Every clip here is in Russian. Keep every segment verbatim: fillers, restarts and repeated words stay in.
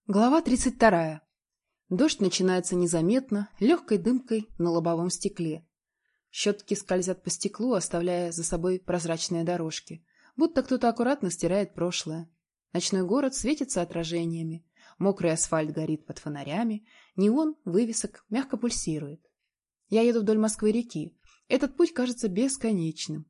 Глава тридцать вторая. Дождь начинается незаметно, легкой дымкой на лобовом стекле. Щетки скользят по стеклу, оставляя за собой прозрачные дорожки, будто кто-то аккуратно стирает прошлое. Ночной город светится отражениями, мокрый асфальт горит под фонарями, неон вывесок мягко пульсирует. Я еду вдоль Москвы-реки. Этот путь кажется бесконечным.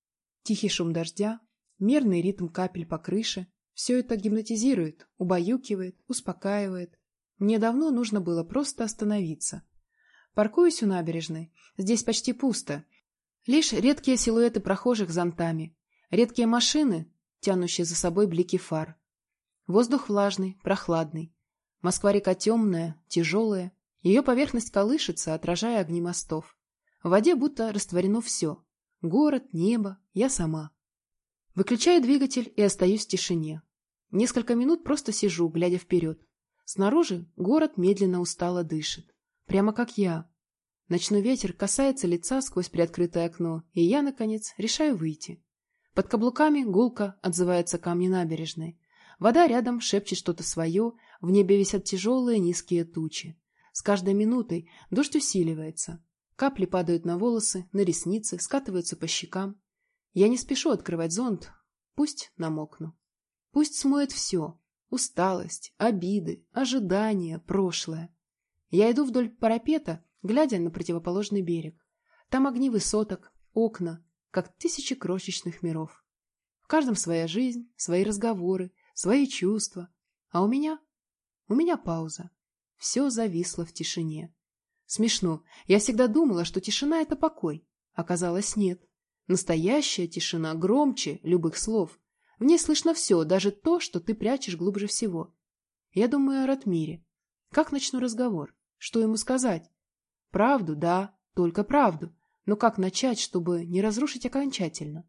Тихий шум дождя, мерный ритм капель по крыше — все это гипнотизирует, убаюкивает, успокаивает. Мне давно нужно было просто остановиться. Паркуюсь у набережной. Здесь почти пусто. Лишь редкие силуэты прохожих зонтами. Редкие машины, тянущие за собой блики фар. Воздух влажный, прохладный. Москва-река темная, тяжелая. Ее поверхность колышется, отражая огни мостов. В воде будто растворено все. Город, небо, я сама. Выключаю двигатель и остаюсь в тишине. Несколько минут просто сижу, глядя вперед. Снаружи город медленно устало дышит. Прямо как я. Ночной ветер касается лица сквозь приоткрытое окно, и я, наконец, решаю выйти. Под каблуками гулко отзываются камни набережной. Вода рядом шепчет что-то свое, в небе висят тяжелые низкие тучи. С каждой минутой дождь усиливается. Капли падают на волосы, на ресницы, скатываются по щекам. Я не спешу открывать зонт, пусть намокну. Пусть смоет все — усталость, обиды, ожидания, прошлое. Я иду вдоль парапета, глядя на противоположный берег. Там огни высоток, окна, как тысячи крошечных миров. В каждом своя жизнь, свои разговоры, свои чувства. А у меня? У меня пауза. Все зависло в тишине. Смешно. Я всегда думала, что тишина — это покой. Оказалось, нет. Настоящая тишина громче любых слов. В ней слышно все, даже то, что ты прячешь глубже всего. Я думаю о Ратмире. Как начну разговор? Что ему сказать? Правду, да, только правду. Но как начать, чтобы не разрушить окончательно?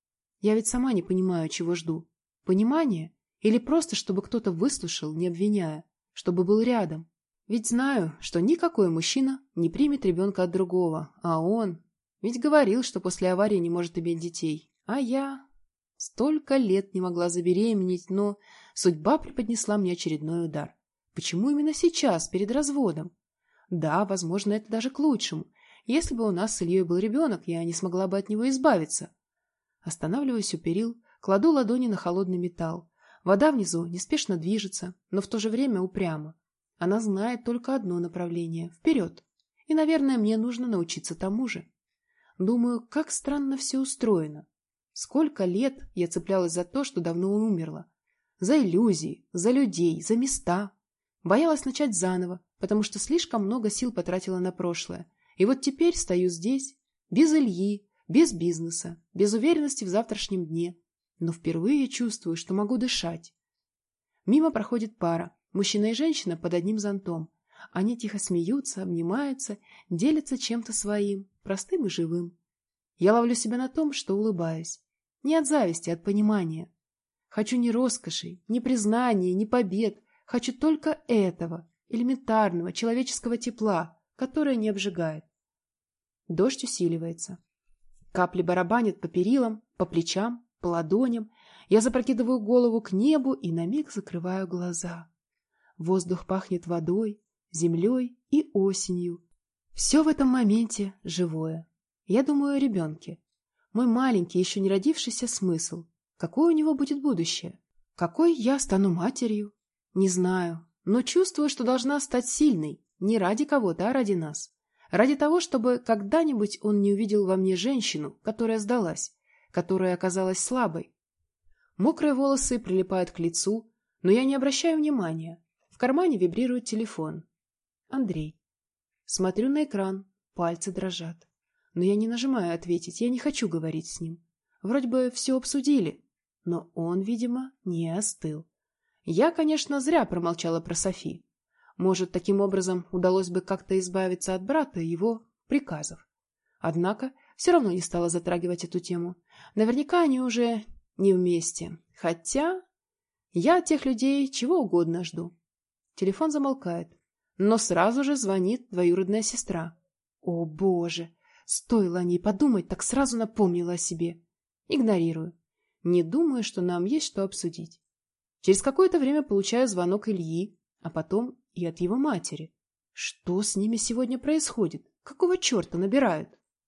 Я ведь сама не понимаю, чего жду. Понимание? Или просто, чтобы кто-то выслушал, не обвиняя? Чтобы был рядом? Ведь знаю, что никакой мужчина не примет ребенка от другого. А он... Ведь говорил, что после аварии не может иметь детей. А я... Столько лет не могла забеременеть, но судьба преподнесла мне очередной удар. Почему именно сейчас, перед разводом? Да, возможно, это даже к лучшему. Если бы у нас с Ильей был ребенок, я не смогла бы от него избавиться. Останавливаюсь у перил, кладу ладони на холодный металл. Вода внизу неспешно движется, но в то же время упрямо. Она знает только одно направление — вперед. И, наверное, мне нужно научиться тому же. Думаю, как странно все устроено. Сколько лет я цеплялась за то, что давно умерла. За иллюзии, за людей, за места. Боялась начать заново, потому что слишком много сил потратила на прошлое. И вот теперь стою здесь, без Ильи, без бизнеса, без уверенности в завтрашнем дне. Но впервые чувствую, что могу дышать. Мимо проходит пара, мужчина и женщина под одним зонтом. Они тихо смеются, обнимаются, делятся чем-то своим, простым и живым. Я ловлю себя на том, что улыбаюсь. Не от зависти, а от понимания. Хочу ни роскоши, ни признания, ни побед. Хочу только этого, элементарного человеческого тепла, которое не обжигает. Дождь усиливается. Капли барабанят по перилам, по плечам, по ладоням. Я запрокидываю голову к небу и на миг закрываю глаза. Воздух пахнет водой, землей и осенью. Все в этом моменте живое. Я думаю о ребенке. Мой маленький, еще не родившийся смысл. Какое у него будет будущее? Какой я стану матерью? Не знаю, но чувствую, что должна стать сильной. Не ради кого-то, а ради нас. Ради того, чтобы когда-нибудь он не увидел во мне женщину, которая сдалась, которая оказалась слабой. Мокрые волосы прилипают к лицу, но я не обращаю внимания. В кармане вибрирует телефон. Андрей. Смотрю на экран, пальцы дрожат. Но я не нажимаю ответить, я не хочу говорить с ним. Вроде бы все обсудили, но он, видимо, не остыл. Я, конечно, зря промолчала про Софи. Может, таким образом удалось бы как-то избавиться от брата и его приказов. Однако все равно не стала затрагивать эту тему. Наверняка они уже не вместе. Хотя я от тех людей чего угодно жду. Телефон замолкает, но сразу же звонит двоюродная сестра. О, Боже! Стоило о ней подумать, так сразу напомнила о себе. Игнорирую. Не думаю, что нам есть что обсудить. Через какое-то время получаю звонок Ильи. а потом и от его матери. Что с ними сегодня происходит? Какого черта набирают?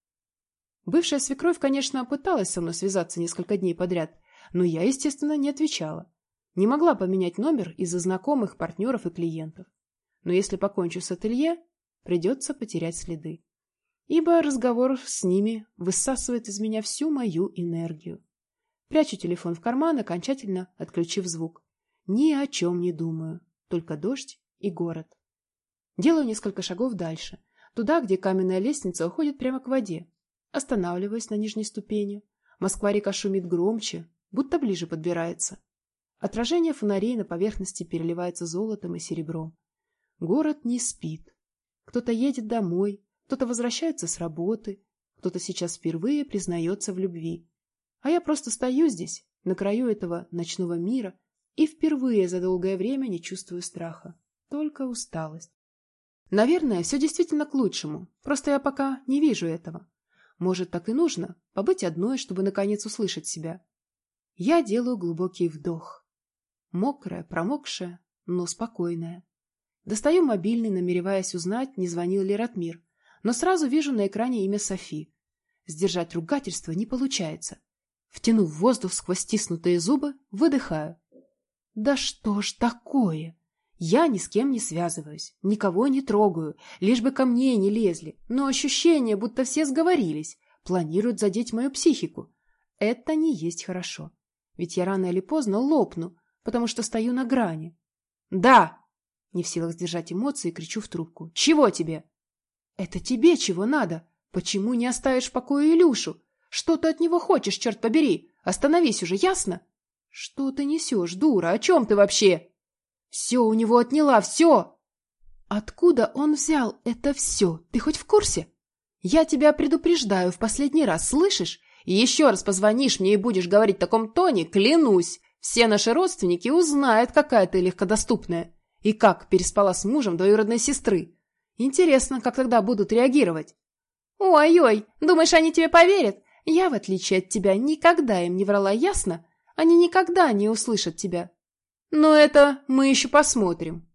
Бывшая свекровь, конечно, пыталась со мной связаться несколько дней подряд, но я, естественно, не отвечала. Не могла поменять номер из-за знакомых, партнеров и клиентов. Но если покончу с ателье, придется потерять следы. Ибо разговор с ними высасывает из меня всю мою энергию. Прячу телефон в карман, окончательно отключив звук. Ни о чем не думаю, только дождь и город. Делаю несколько шагов дальше, туда, где каменная лестница уходит прямо к воде. Останавливаюсь на нижней ступени. Москва-река шумит громче, будто ближе подбирается. Отражение фонарей на поверхности переливается золотом и серебром. Город не спит. Кто-то едет домой, кто-то возвращается с работы, кто-то сейчас впервые признается в любви. А я просто стою здесь, на краю этого ночного мира, и впервые за долгое время не чувствую страха, только усталость. Наверное, все действительно к лучшему, просто я пока не вижу этого. Может, так и нужно, побыть одной, чтобы наконец услышать себя. Я делаю глубокий вдох. Мокрая, промокшая, но спокойная. Достаю мобильный, намереваясь узнать, не звонил ли Ратмир, но сразу вижу на экране имя Софи. Сдержать ругательство не получается. Втянув воздух сквозь стиснутые зубы, выдыхаю. Да что ж такое? Я ни с кем не связываюсь, никого не трогаю, лишь бы ко мне не лезли, но ощущение, будто все сговорились, планируют задеть мою психику. Это не есть хорошо, ведь я рано или поздно лопну, потому что стою на грани. «Да!» Не в силах сдержать эмоции, кричу в трубку. «Чего тебе?» «Это тебе чего надо? Почему не оставишь в покое Илюшу? Что ты от него хочешь, черт побери? Остановись уже, ясно?» «Что ты несешь, дура? О чем ты вообще?» «Все у него отняла, все!» «Откуда он взял это все? Ты хоть в курсе? Я тебя предупреждаю в последний раз, слышишь? И еще раз позвонишь мне и будешь говорить в таком тоне, клянусь, все наши родственники узнают, какая ты легкодоступная. И как переспала с мужем двоюродной сестры. Интересно, как тогда будут реагировать?» «Ой-ой, думаешь, они тебе поверят? Я, в отличие от тебя, никогда им не врала, ясно? Они никогда не услышат тебя». «Но это мы еще посмотрим».